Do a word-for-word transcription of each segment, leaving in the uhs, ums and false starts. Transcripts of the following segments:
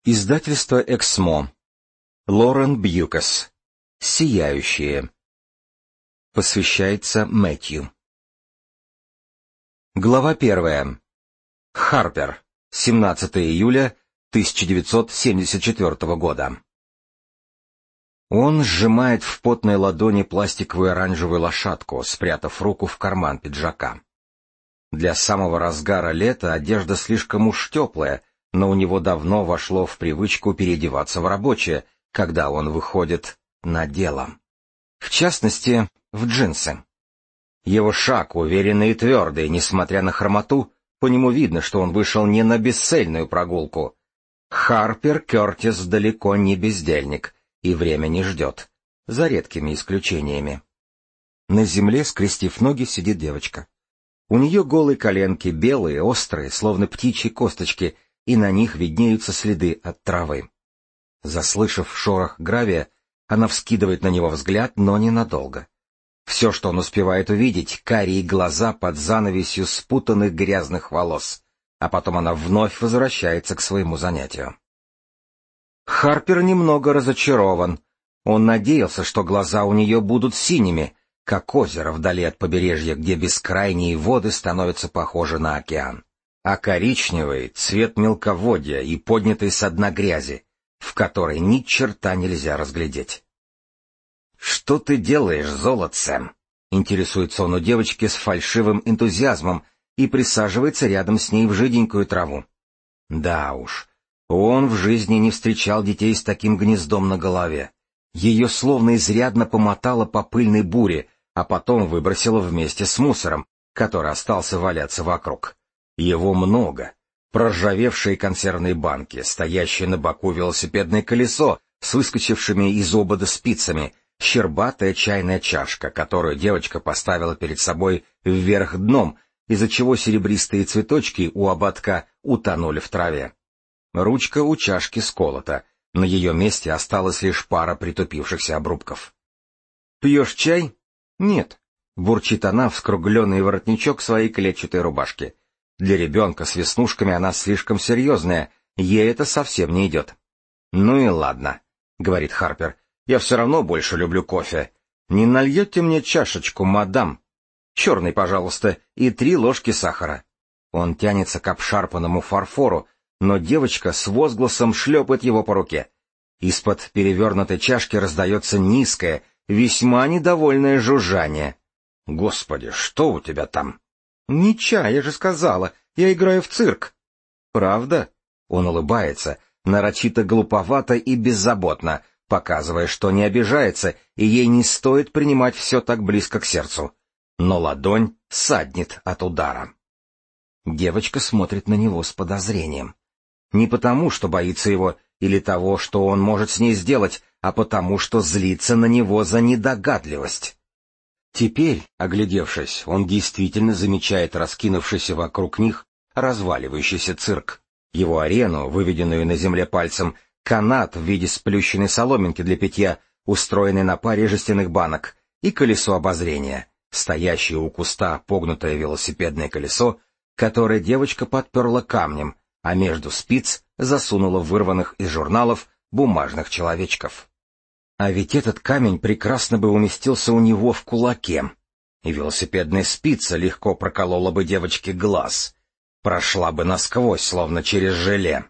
Издательство «Эксмо». Лорен Бьюкас. «Сияющие». Посвящается Мэтью. Глава первая. Харпер. семнадцатого июля тысяча девятьсот семьдесят четвёртого года. Он сжимает в потной ладони пластиковую оранжевую лошадку, спрятав руку в карман пиджака. Для самого разгара лета одежда слишком уж теплая, но у него давно вошло в привычку переодеваться в рабочее, когда он выходит на дело. В частности, в джинсы. Его шаг уверенный и твердый, несмотря на хромоту, по нему видно, что он вышел не на бесцельную прогулку. Харпер Кертис далеко не бездельник, и время не ждет, за редкими исключениями. На земле, скрестив ноги, сидит девочка. У нее голые коленки, белые, острые, словно птичьи косточки, и на них виднеются следы от травы. Заслышав шорох гравия, она вскидывает на него взгляд, но ненадолго. Все, что он успевает увидеть, карие глаза под занавесью спутанных грязных волос, а потом она вновь возвращается к своему занятию. Харпер немного разочарован. Он надеялся, что глаза у нее будут синими, как озеро вдали от побережья, где бескрайние воды становятся похожи на океан, а коричневый — цвет мелководья и поднятой со дна грязи, в которой ни черта нельзя разглядеть. «Что ты делаешь, золотце?» — интересуется он у девочки с фальшивым энтузиазмом и присаживается рядом с ней в жиденькую траву. Да уж, он в жизни не встречал детей с таким гнездом на голове. Ее словно изрядно помотало по пыльной буре, а потом выбросило вместе с мусором, который остался валяться вокруг. Его много. Проржавевшие консервные банки, стоящее на боку велосипедное колесо с выскочившими из обода спицами, щербатая чайная чашка, которую девочка поставила перед собой вверх дном, из-за чего серебристые цветочки у ободка утонули в траве. Ручка у чашки сколота, на ее месте осталась лишь пара притупившихся обрубков. «Пьешь чай?» «Нет», — бурчит она в скругленный воротничок своей клетчатой рубашки. Для ребенка с веснушками она слишком серьезная, ей это совсем не идет. «Ну и ладно», — говорит Харпер, — «я все равно больше люблю кофе. Не нальете мне чашечку, мадам? Черный, пожалуйста, и три ложки сахара». Он тянется к обшарпанному фарфору, но девочка с возгласом шлепает его по руке. Из-под перевернутой чашки раздается низкое, весьма недовольное жужжание. «Господи, что у тебя там?» «Не чай, я же сказала, я играю в цирк». «Правда?» Он улыбается, нарочито глуповато и беззаботно, показывая, что не обижается, и ей не стоит принимать все так близко к сердцу. Но ладонь саднет от удара. Девочка смотрит на него с подозрением. Не потому, что боится его или того, что он может с ней сделать, а потому, что злится на него за недогадливость. Теперь, оглядевшись, он действительно замечает раскинувшийся вокруг них разваливающийся цирк, его арену, выведенную на земле пальцем, канат в виде сплющенной соломинки для питья, устроенный на паре жестяных банок, и колесо обозрения, стоящее у куста погнутое велосипедное колесо, которое девочка подперла камнем, а между спиц засунула вырванных из журналов бумажных человечков. А ведь этот камень прекрасно бы уместился у него в кулаке, и велосипедная спица легко проколола бы девочке глаз, прошла бы насквозь, словно через желе.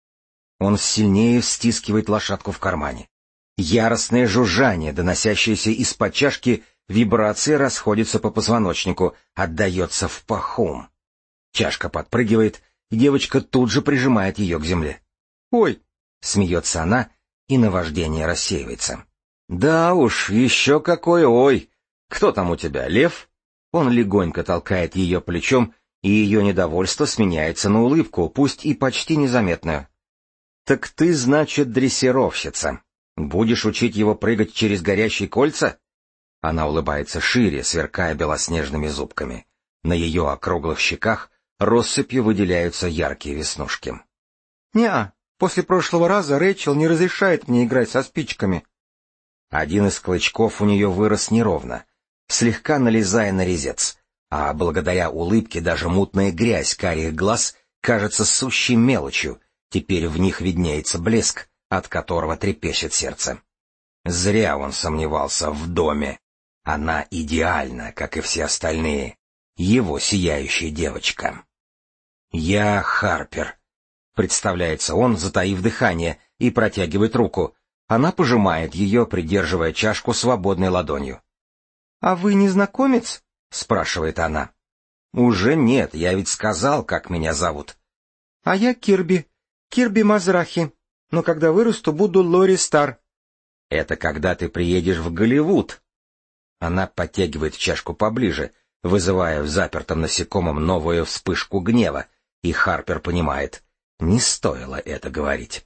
Он сильнее стискивает лошадку в кармане. Яростное жужжание, доносящееся из-под чашки, вибрации расходятся по позвоночнику, отдается в паху. Чашка подпрыгивает, и девочка тут же прижимает ее к земле. «Ой!» — смеется она, и наваждение рассеивается. «Да уж, еще какой ой! Кто там у тебя, лев?» Он легонько толкает ее плечом, и ее недовольство сменяется на улыбку, пусть и почти незаметную. «Так ты, значит, дрессировщица. Будешь учить его прыгать через горящие кольца?» Она улыбается шире, сверкая белоснежными зубками. На ее округлых щеках россыпью выделяются яркие веснушки. «Не-а. После прошлого раза Рэйчел не разрешает мне играть со спичками». Один из клычков у нее вырос неровно, слегка налезая на резец, а благодаря улыбке даже мутная грязь карих глаз кажется сущей мелочью, Теперь в них виднеется блеск, от которого трепещет сердце. Зря он сомневался в доме. Она идеальна, как и все остальные. Его сияющая девочка. «Я Харпер», — представляется он, затаив дыхание, и протягивает руку. Она пожимает ее, придерживая чашку свободной ладонью. «А вы незнакомец?» — спрашивает она. «Уже нет, я ведь сказал, как меня зовут». «А я Кирби, Кирби Мазрахи, но когда вырасту, буду Лори Стар». «Это когда ты приедешь в Голливуд». Она подтягивает чашку поближе, вызывая в запертом насекомом новую вспышку гнева, и Харпер понимает, не стоило это говорить.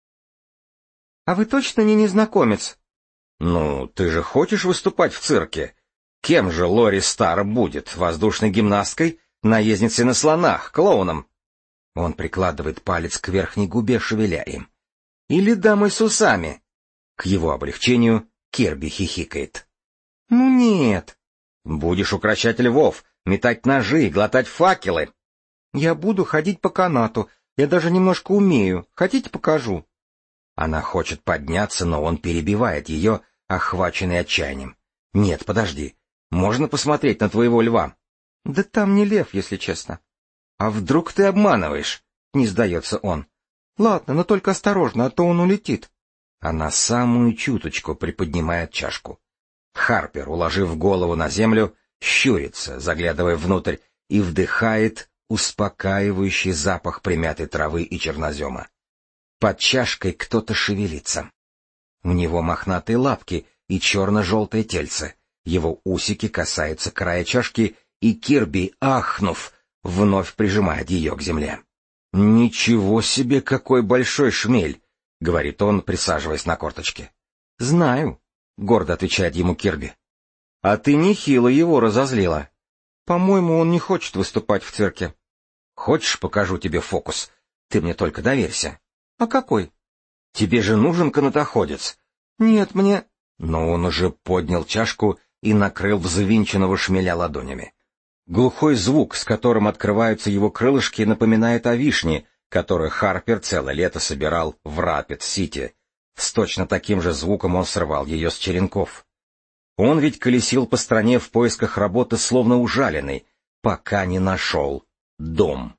«А вы точно не незнакомец?» «Ну, ты же хочешь выступать в цирке? Кем же Лори Стар будет? Воздушной гимнасткой? Наездницей на слонах? Клоуном?» Он прикладывает палец к верхней губе, шевеля им. «Или дамой с усами?» К его облегчению Кирби хихикает. «Ну нет». «Будешь укрощать львов, метать ножи, глотать факелы». «Я буду ходить по канату. Я даже немножко умею. Хотите, покажу?» Она хочет подняться, но он перебивает ее, охваченный отчаянием. «Нет, подожди. Можно посмотреть на твоего льва?» «Да там не лев, если честно». «А вдруг ты обманываешь?» — не сдается он. «Ладно, но только осторожно, а то он улетит». Она самую чуточку приподнимает чашку. Харпер, уложив голову на землю, щурится, заглядывая внутрь, и вдыхает успокаивающий запах примятой травы и чернозема. Под чашкой кто-то шевелится. У него мохнатые лапки и черно-желтое тельце. Его усики касаются края чашки, и Кирби, ахнув, вновь прижимает ее к земле. «Ничего себе, какой большой шмель!» — говорит он, присаживаясь на корточке. «Знаю», — гордо отвечает ему Кирби. «А ты нехило его разозлила. По-моему, он не хочет выступать в цирке. Хочешь, покажу тебе фокус? Ты мне только доверься». «А какой?» «Тебе же нужен канатоходец». «Нет, мне...» Но он уже поднял чашку и накрыл взвинченного шмеля ладонями. Глухой звук, с которым открываются его крылышки, напоминает о вишне, которую Харпер целое лето собирал в Рапид-Сити. С точно таким же звуком он срывал ее с черенков. Он ведь колесил по стране в поисках работы, словно ужаленный, пока не нашел дом.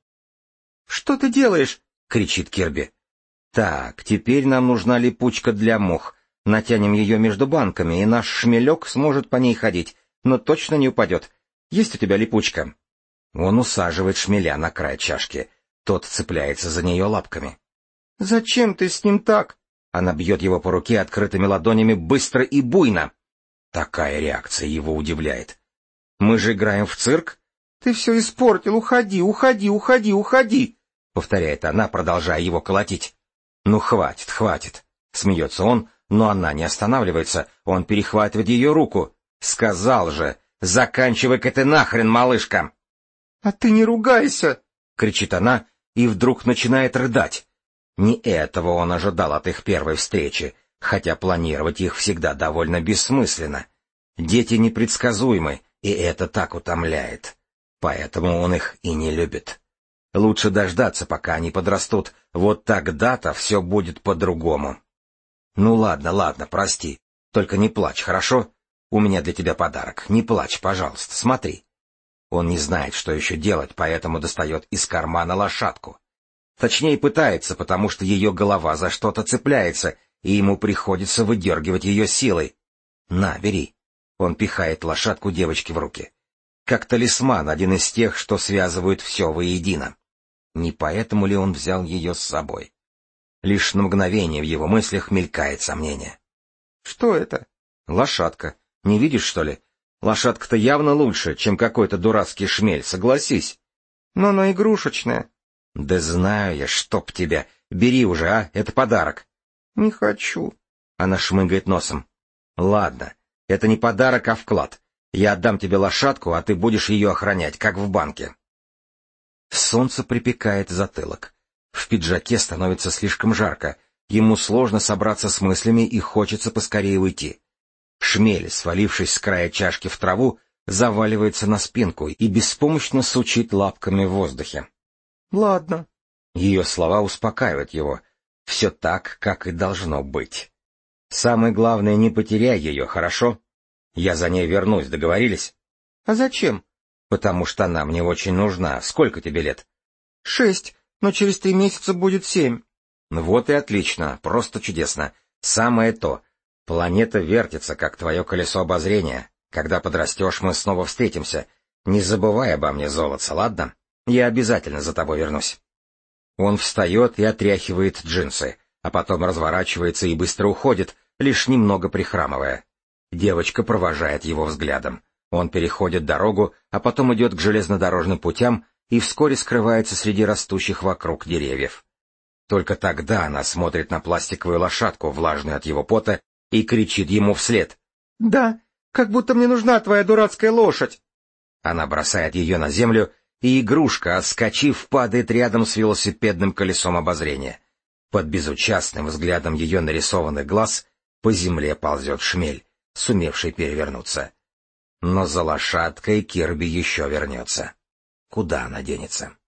«Что ты делаешь?» — кричит Кирби. «Так, теперь нам нужна липучка для мух. Натянем ее между банками, и наш шмелек сможет по ней ходить, но точно не упадет. Есть у тебя липучка?» Он усаживает шмеля на край чашки. Тот цепляется за нее лапками. «Зачем ты с ним так?» Она бьет его по руке открытыми ладонями быстро и буйно. Такая реакция его удивляет. «Мы же играем в цирк?» «Ты все испортил, уходи, уходи, уходи, уходи!» — повторяет она, продолжая его колотить. «Ну, хватит, хватит!» — смеется он, но она не останавливается. Он перехватывает ее руку. «Сказал же, заканчивай-ка ты нахрен, малышка!» «А ты не ругайся!» — кричит она и вдруг начинает рыдать. Не этого он ожидал от их первой встречи, хотя планировать их всегда довольно бессмысленно. Дети непредсказуемы, и это так утомляет. Поэтому он их и не любит. Лучше дождаться, пока они подрастут, вот тогда-то все будет по-другому. «Ну ладно, ладно, прости, только не плачь, хорошо? У меня для тебя подарок, не плачь, пожалуйста, смотри». Он не знает, что еще делать, поэтому достает из кармана лошадку. Точнее, пытается, потому что ее голова за что-то цепляется, и ему приходится выдергивать ее силой. «На, бери». Он пихает лошадку девочке в руки. Как талисман, один из тех, что связывают все воедино. Не поэтому ли он взял ее с собой? Лишь на мгновение в его мыслях мелькает сомнение. «Что это?» «Лошадка. Не видишь, что ли? Лошадка-то явно лучше, чем какой-то дурацкий шмель, согласись». «Но она игрушечная». «Да знаю я, чтоб тебя. Бери уже, а? Это подарок». «Не хочу». Она шмыгает носом. «Ладно, это не подарок, а вклад. Я отдам тебе лошадку, а ты будешь ее охранять, как в банке». Солнце припекает затылок. В пиджаке становится слишком жарко. Ему сложно собраться с мыслями и хочется поскорее уйти. Шмель, свалившись с края чашки в траву, заваливается на спинку и беспомощно сучит лапками в воздухе. «Ладно». Ее слова успокаивают его. Все так, как и должно быть. Самое главное, не потеряй ее, хорошо? Я за ней вернусь, договорились? — А зачем? — Потому что она мне очень нужна. Сколько тебе лет? — Шесть, но через три месяца будет семь. — Вот и отлично, просто чудесно. Самое то. Планета вертится, как твое колесо обозрения. Когда подрастешь, мы снова встретимся. Не забывай обо мне, золотце, ладно? Я обязательно за тобой вернусь. Он встает и отряхивает джинсы, а потом разворачивается и быстро уходит, лишь немного прихрамывая. Девочка провожает его взглядом. Он переходит дорогу, а потом идет к железнодорожным путям и вскоре скрывается среди растущих вокруг деревьев. Только тогда она смотрит на пластиковую лошадку, влажную от его пота, и кричит ему вслед. — Да, как будто мне нужна твоя дурацкая лошадь. Она бросает ее на землю, и игрушка, отскочив, падает рядом с велосипедным колесом обозрения. Под безучастным взглядом ее нарисованных глаз по земле ползет шмель, сумевший перевернуться. Но за лошадкой Кирби еще вернется. Куда она денется?